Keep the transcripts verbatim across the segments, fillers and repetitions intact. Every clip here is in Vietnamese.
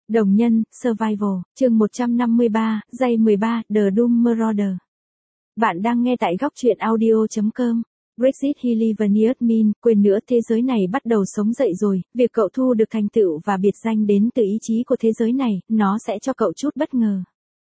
Đồng nhân, Survival, chương một trăm năm mươi ba, giây mười ba, The Doom Marauder. Bạn đang nghe tại góc truyện audio chấm com. Brexit Hilivanius Min, quên nữa thế giới này bắt đầu sống dậy rồi, việc cậu thu được thành tựu và biệt danh đến từ ý chí của thế giới này, nó sẽ cho cậu chút bất ngờ.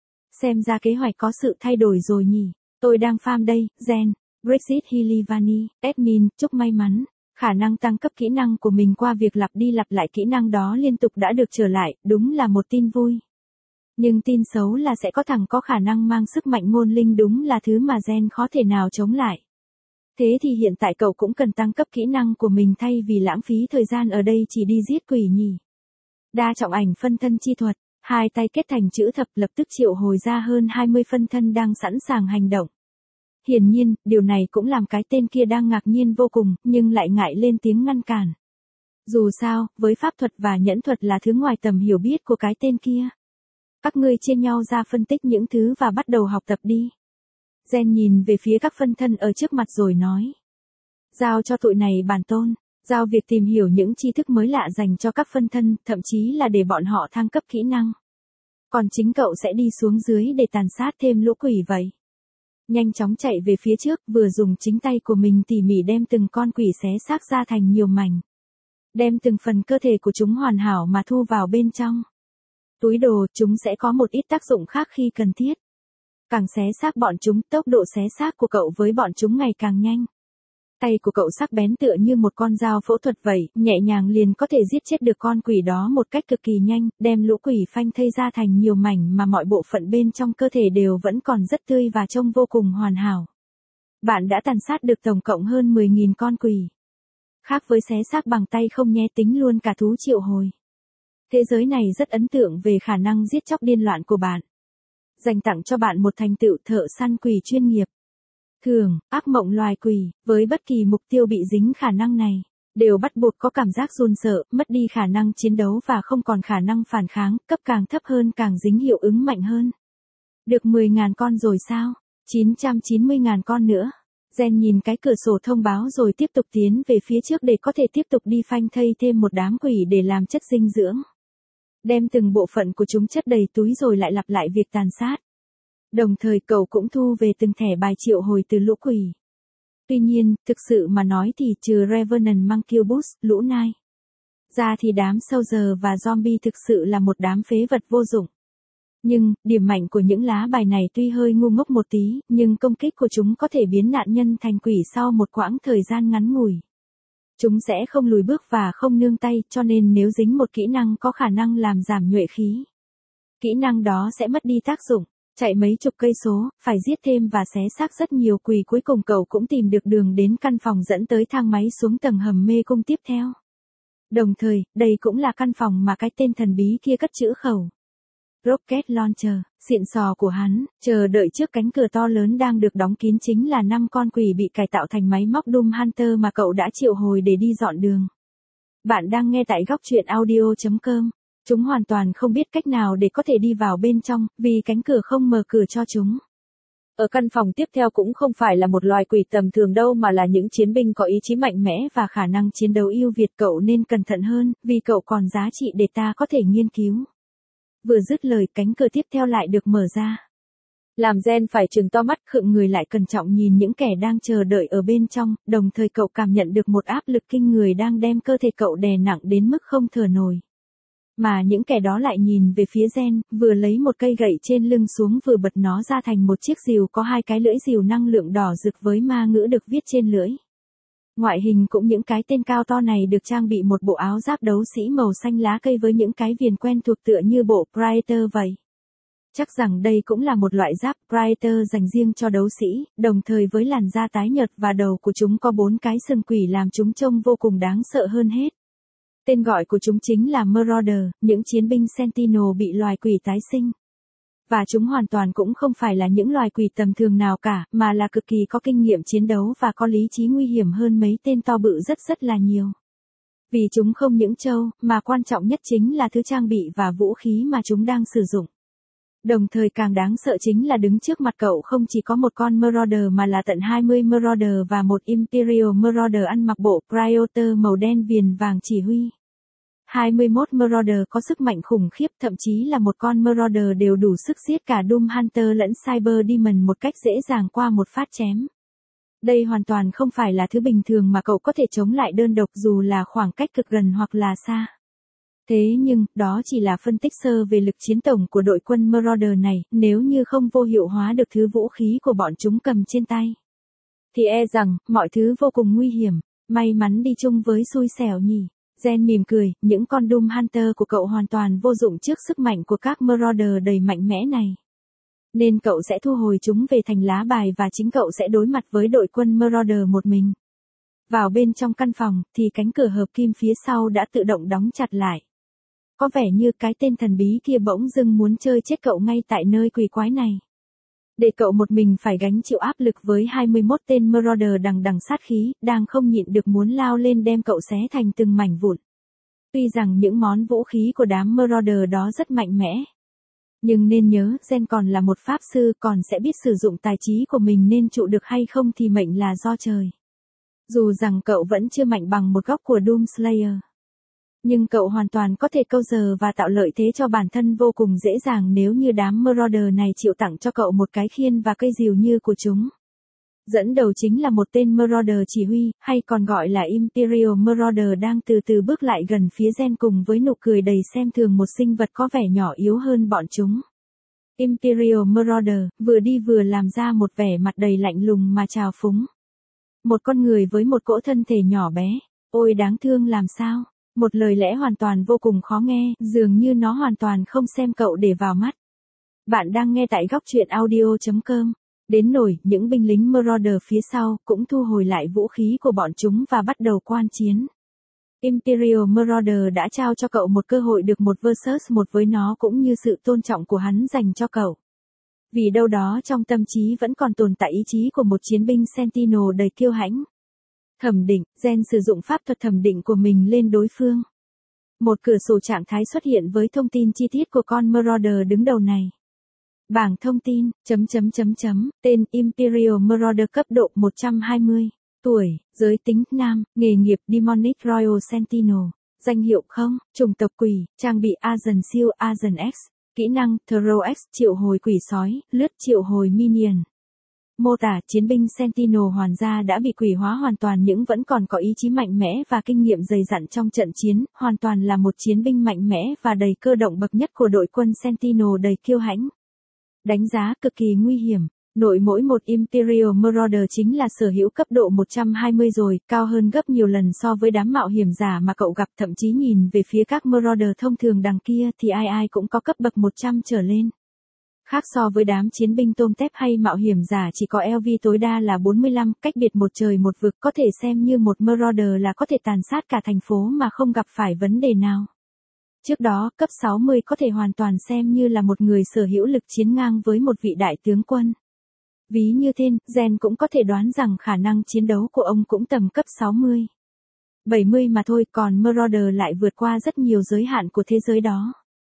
Xem ra kế hoạch có sự thay đổi rồi nhỉ. Tôi đang farm đây, Gen. Brexit Hilivani, admin, chúc may mắn. Khả năng tăng cấp kỹ năng của mình qua việc lặp đi lặp lại kỹ năng đó liên tục đã được trở lại, đúng là một tin vui. Nhưng tin xấu là sẽ có thằng có khả năng mang sức mạnh ngôn linh, đúng là thứ mà Gen khó thể nào chống lại. Thế thì hiện tại cậu cũng cần tăng cấp kỹ năng của mình thay vì lãng phí thời gian ở đây chỉ đi giết quỷ nhỉ. Đa trọng ảnh phân thân chi thuật, hai tay kết thành chữ thập lập tức triệu hồi ra hơn hai mươi phân thân đang sẵn sàng hành động. Hiển nhiên, điều này cũng làm cái tên kia đang ngạc nhiên vô cùng, nhưng lại ngại lên tiếng ngăn cản. Dù sao, với pháp thuật và nhẫn thuật là thứ ngoài tầm hiểu biết của cái tên kia. Các ngươi chia nhau ra phân tích những thứ và bắt đầu học tập đi. Gen nhìn về phía các phân thân ở trước mặt rồi nói. Giao cho tụi này bản tôn, giao việc tìm hiểu những tri thức mới lạ dành cho các phân thân, thậm chí là để bọn họ thăng cấp kỹ năng. Còn chính cậu sẽ đi xuống dưới để tàn sát thêm lũ quỷ vậy. Nhanh chóng chạy về phía trước, vừa dùng chính tay của mình tỉ mỉ đem từng con quỷ xé xác ra thành nhiều mảnh. Đem từng phần cơ thể của chúng hoàn hảo mà thu vào bên trong túi đồ, chúng sẽ có một ít tác dụng khác khi cần thiết. Càng xé xác bọn chúng, tốc độ xé xác của cậu với bọn chúng ngày càng nhanh. Tay của cậu sắc bén tựa như một con dao phẫu thuật vậy, nhẹ nhàng liền có thể giết chết được con quỷ đó một cách cực kỳ nhanh, đem lũ quỷ phanh thây ra thành nhiều mảnh mà mọi bộ phận bên trong cơ thể đều vẫn còn rất tươi và trông vô cùng hoàn hảo. Bạn đã tàn sát được tổng cộng hơn mười nghìn con quỷ. Khác với xé xác bằng tay không nhé, tính luôn cả thú triệu hồi. Thế giới này rất ấn tượng về khả năng giết chóc điên loạn của bạn. Dành tặng cho bạn một thành tựu thợ săn quỷ chuyên nghiệp. Thường, ác mộng loài quỷ, với bất kỳ mục tiêu bị dính khả năng này, đều bắt buộc có cảm giác run sợ, mất đi khả năng chiến đấu và không còn khả năng phản kháng, cấp càng thấp hơn càng dính hiệu ứng mạnh hơn. Được mười nghìn con rồi sao? chín trăm chín mươi nghìn con nữa. Gen nhìn cái cửa sổ thông báo rồi tiếp tục tiến về phía trước để có thể tiếp tục đi phanh thây thêm một đám quỷ để làm chất dinh dưỡng. Đem từng bộ phận của chúng chất đầy túi rồi lại lặp lại việc tàn sát. Đồng thời cậu cũng thu về từng thẻ bài triệu hồi từ lũ quỷ. Tuy nhiên, thực sự mà nói thì trừ Revenant Mancubus, lũ nai ra thì đám Soldier và Zombie thực sự là một đám phế vật vô dụng. Nhưng, điểm mạnh của những lá bài này tuy hơi ngu ngốc một tí, nhưng công kích của chúng có thể biến nạn nhân thành quỷ sau một quãng thời gian ngắn ngủi. Chúng sẽ không lùi bước và không nương tay, cho nên nếu dính một kỹ năng có khả năng làm giảm nhuệ khí, kỹ năng đó sẽ mất đi tác dụng. Chạy mấy chục cây số, phải giết thêm và xé xác rất nhiều quỷ, cuối cùng cậu cũng tìm được đường đến căn phòng dẫn tới thang máy xuống tầng hầm mê cung tiếp theo. Đồng thời, đây cũng là căn phòng mà cái tên thần bí kia cất trữ khẩu Rocket Launcher, xịn sò của hắn. Chờ đợi trước cánh cửa to lớn đang được đóng kín chính là năm con quỷ bị cải tạo thành máy móc Doom Hunter mà cậu đã triệu hồi để đi dọn đường. Bạn đang nghe tại góc truyện audio chấm com. Chúng hoàn toàn không biết cách nào để có thể đi vào bên trong, vì cánh cửa không mở cửa cho chúng. Ở căn phòng tiếp theo cũng không phải là một loài quỷ tầm thường đâu mà là những chiến binh có ý chí mạnh mẽ và khả năng chiến đấu ưu việt. Cậu nên cẩn thận hơn, vì cậu còn giá trị để ta có thể nghiên cứu. Vừa dứt lời, cánh cửa tiếp theo lại được mở ra. Làm Gen phải trừng to mắt, khựng người lại cẩn trọng nhìn những kẻ đang chờ đợi ở bên trong, đồng thời cậu cảm nhận được một áp lực kinh người đang đem cơ thể cậu đè nặng đến mức không thở nổi. Mà những kẻ đó lại nhìn về phía Gen, vừa lấy một cây gậy trên lưng xuống vừa bật nó ra thành một chiếc rìu có hai cái lưỡi rìu năng lượng đỏ rực với ma ngữ được viết trên lưỡi. Ngoại hình cũng những cái tên cao to này được trang bị một bộ áo giáp đấu sĩ màu xanh lá cây với những cái viền quen thuộc tựa như bộ Praetor vậy. Chắc rằng đây cũng là một loại giáp Praetor dành riêng cho đấu sĩ, đồng thời với làn da tái nhợt và đầu của chúng có bốn cái sừng quỷ làm chúng trông vô cùng đáng sợ hơn hết. Tên gọi của chúng chính là Marauder, những chiến binh Sentinel bị loài quỷ tái sinh. Và chúng hoàn toàn cũng không phải là những loài quỷ tầm thường nào cả, mà là cực kỳ có kinh nghiệm chiến đấu và có lý trí nguy hiểm hơn mấy tên to bự rất rất là nhiều. Vì chúng không những trâu, mà quan trọng nhất chính là thứ trang bị và vũ khí mà chúng đang sử dụng. Đồng thời càng đáng sợ chính là đứng trước mặt cậu không chỉ có một con Marauder mà là tận hai mươi Marauder và một Imperial Marauder ăn mặc bộ Praetor màu đen viền vàng chỉ huy. hai mươi mốt Marauder có sức mạnh khủng khiếp, thậm chí là một con Marauder đều đủ sức giết cả Doom Hunter lẫn Cyber Demon một cách dễ dàng qua một phát chém. Đây hoàn toàn không phải là thứ bình thường mà cậu có thể chống lại đơn độc dù là khoảng cách cực gần hoặc là xa. Thế nhưng, đó chỉ là phân tích sơ về lực chiến tổng của đội quân Marauder này, nếu như không vô hiệu hóa được thứ vũ khí của bọn chúng cầm trên tay. Thì e rằng, mọi thứ vô cùng nguy hiểm, may mắn đi chung với xui xẻo nhỉ. Jen mỉm cười, những con Doom Hunter của cậu hoàn toàn vô dụng trước sức mạnh của các Marauder đầy mạnh mẽ này. Nên cậu sẽ thu hồi chúng về thành lá bài và chính cậu sẽ đối mặt với đội quân Marauder một mình. Vào bên trong căn phòng, thì cánh cửa hợp kim phía sau đã tự động đóng chặt lại. Có vẻ như cái tên thần bí kia bỗng dưng muốn chơi chết cậu ngay tại nơi quỷ quái này. Để cậu một mình phải gánh chịu áp lực với hai mươi mốt tên Marauder đằng đằng sát khí, đang không nhịn được muốn lao lên đem cậu xé thành từng mảnh vụn. Tuy rằng những món vũ khí của đám Marauder đó rất mạnh mẽ. Nhưng nên nhớ, Jen còn là một pháp sư, còn sẽ biết sử dụng tài trí của mình nên trụ được hay không thì mệnh là do trời. Dù rằng cậu vẫn chưa mạnh bằng một góc của Doom Slayer. Nhưng cậu hoàn toàn có thể câu giờ và tạo lợi thế cho bản thân vô cùng dễ dàng nếu như đám Marauder này chịu tặng cho cậu một cái khiên và cây rìu như của chúng. Dẫn đầu chính là một tên Marauder chỉ huy, hay còn gọi là Imperial Marauder đang từ từ bước lại gần phía Jen cùng với nụ cười đầy xem thường một sinh vật có vẻ nhỏ yếu hơn bọn chúng. Imperial Marauder vừa đi vừa làm ra một vẻ mặt đầy lạnh lùng mà trào phúng. Một con người với một cỗ thân thể nhỏ bé, ôi đáng thương làm sao. Một lời lẽ hoàn toàn vô cùng khó nghe, dường như nó hoàn toàn không xem cậu để vào mắt. Bạn đang nghe tại góc truyện audio chấm com. Đến nổi, những binh lính Marauder phía sau cũng thu hồi lại vũ khí của bọn chúng và bắt đầu quan chiến. Imperial Marauder đã trao cho cậu một cơ hội được một versus một với nó cũng như sự tôn trọng của hắn dành cho cậu. Vì đâu đó trong tâm trí vẫn còn tồn tại ý chí của một chiến binh Sentinel đầy kiêu hãnh. Thẩm định, Jen sử dụng pháp thuật thẩm định của mình lên đối phương. Một cửa sổ trạng thái xuất hiện với thông tin chi tiết của con Marauder đứng đầu này. Bảng thông tin, chấm chấm chấm chấm, tên Imperial Marauder cấp độ một trăm hai mươi, tuổi, giới tính, nam, nghề nghiệp Demonic Royal Sentinel, danh hiệu không, chủng tộc quỷ, trang bị Agent Shield Agent X, kỹ năng Throw X triệu hồi quỷ sói, lướt triệu hồi minion. Mô tả chiến binh Sentinel hoàn gia đã bị quỷ hóa hoàn toàn nhưng vẫn còn có ý chí mạnh mẽ và kinh nghiệm dày dặn trong trận chiến, hoàn toàn là một chiến binh mạnh mẽ và đầy cơ động bậc nhất của đội quân Sentinel đầy kiêu hãnh. Đánh giá cực kỳ nguy hiểm, nội mỗi một Imperial Marauder chính là sở hữu cấp độ một trăm hai mươi rồi, cao hơn gấp nhiều lần so với đám mạo hiểm giả mà cậu gặp, thậm chí nhìn về phía các Marauder thông thường đằng kia thì ai ai cũng có cấp bậc một trăm trở lên. Khác so với đám chiến binh tôm tép hay mạo hiểm giả chỉ có L V tối đa là bốn mươi lăm, cách biệt một trời một vực, có thể xem như một Marauder là có thể tàn sát cả thành phố mà không gặp phải vấn đề nào. Trước đó, cấp sáu mươi có thể hoàn toàn xem như là một người sở hữu lực chiến ngang với một vị đại tướng quân. Ví như thế, Jen cũng có thể đoán rằng khả năng chiến đấu của ông cũng tầm cấp sáu mươi. bảy mươi mà thôi, còn Marauder lại vượt qua rất nhiều giới hạn của thế giới đó.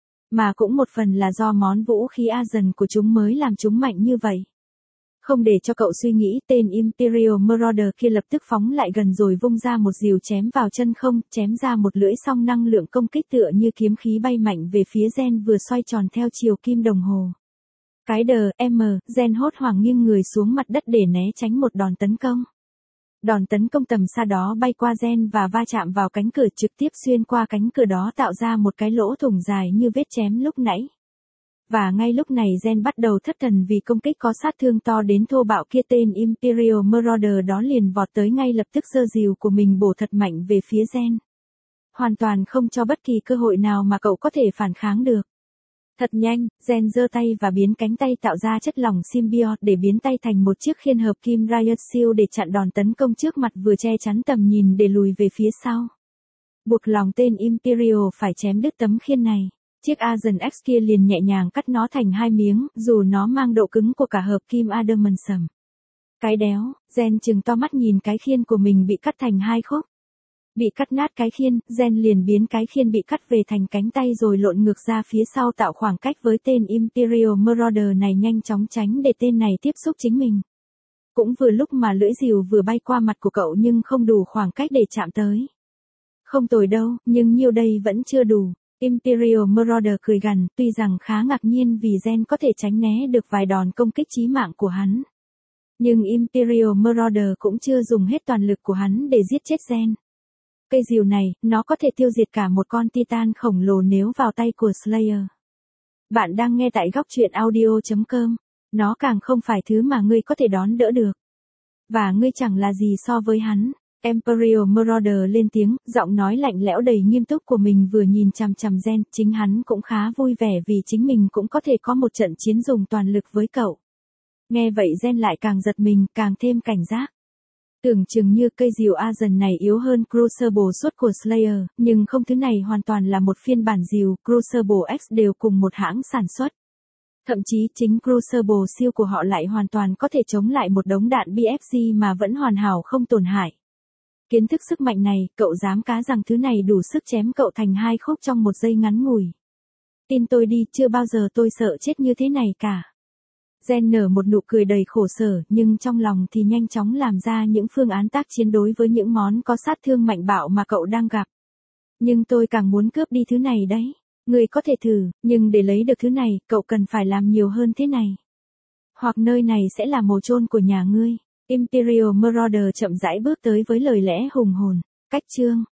Mà cũng một phần là do món vũ khí Agent của chúng mới làm chúng mạnh như vậy. Không để cho cậu suy nghĩ, tên Imperial Marauder kia lập tức phóng lại gần rồi vung ra một rìu chém vào chân không, chém ra một lưỡi song năng lượng công kích tựa như kiếm khí bay mạnh về phía Jen vừa xoay tròn theo chiều kim đồng hồ. Cái đờ, M, Jen hốt hoảng nghiêng người xuống mặt đất để né tránh một đòn tấn công. Đòn tấn công tầm xa đó bay qua Jen và va chạm vào cánh cửa trực tiếp xuyên qua cánh cửa đó tạo ra một cái lỗ thủng dài như vết chém lúc nãy. Và ngay lúc này Jen bắt đầu thất thần vì công kích có sát thương to đến thô bạo kia, tên Imperial Marauder đó liền vọt tới ngay lập tức giơ rìu của mình bổ thật mạnh về phía Jen. Hoàn toàn không cho bất kỳ cơ hội nào mà cậu có thể phản kháng được. Thật nhanh, Jen giơ tay và biến cánh tay tạo ra chất lỏng symbiote để biến tay thành một chiếc khiên hợp kim Riot Shield để chặn đòn tấn công trước mặt vừa che chắn tầm nhìn để lùi về phía sau. Buộc lòng tên Imperial phải chém đứt tấm khiên này. Chiếc Agent X kia liền nhẹ nhàng cắt nó thành hai miếng, dù nó mang độ cứng của cả hợp kim adamantium. Cái đéo, Jen trừng to mắt nhìn cái khiên của mình bị cắt thành hai khúc. Bị cắt nát cái khiên, Jen liền biến cái khiên bị cắt về thành cánh tay rồi lộn ngược ra phía sau tạo khoảng cách với tên Imperial Marauder này, nhanh chóng tránh để tên này tiếp xúc chính mình. Cũng vừa lúc mà lưỡi rìu vừa bay qua mặt của cậu nhưng không đủ khoảng cách để chạm tới. Không tồi đâu, nhưng nhiêu đây vẫn chưa đủ. Imperial Marauder cười gằn, tuy rằng khá ngạc nhiên vì Gen có thể tránh né được vài đòn công kích chí mạng của hắn. Nhưng Imperial Marauder cũng chưa dùng hết toàn lực của hắn để giết chết Gen. Cây rìu này, nó có thể tiêu diệt cả một con Titan khổng lồ nếu vào tay của Slayer. Bạn đang nghe tại góc truyện audio chấm com. Nó càng không phải thứ mà ngươi có thể đón đỡ được. Và ngươi chẳng là gì so với hắn. Imperial Marauder lên tiếng, giọng nói lạnh lẽo đầy nghiêm túc của mình vừa nhìn chằm chằm Gen, chính hắn cũng khá vui vẻ vì chính mình cũng có thể có một trận chiến dùng toàn lực với cậu. Nghe vậy Gen lại càng giật mình, càng thêm cảnh giác. Tưởng chừng như cây rìu Argent này yếu hơn Crucible Sword của Slayer, nhưng không, thứ này hoàn toàn là một phiên bản rìu, Crucible X đều cùng một hãng sản xuất. Thậm chí chính Crucible siêu của họ lại hoàn toàn có thể chống lại một đống đạn bê ép giê mà vẫn hoàn hảo không tổn hại. Kiến thức sức mạnh này, cậu dám cá rằng thứ này đủ sức chém cậu thành hai khúc trong một giây ngắn ngủi. Tin tôi đi, chưa bao giờ tôi sợ chết như thế này cả. Gen nở một nụ cười đầy khổ sở, nhưng trong lòng thì nhanh chóng làm ra những phương án tác chiến đối với những món có sát thương mạnh bạo mà cậu đang gặp. Nhưng tôi càng muốn cướp đi thứ này đấy. Người có thể thử, nhưng để lấy được thứ này, cậu cần phải làm nhiều hơn thế này. Hoặc nơi này sẽ là mồ chôn của nhà ngươi. Imperial Marauder chậm rãi bước tới với lời lẽ hùng hồn. Cách chương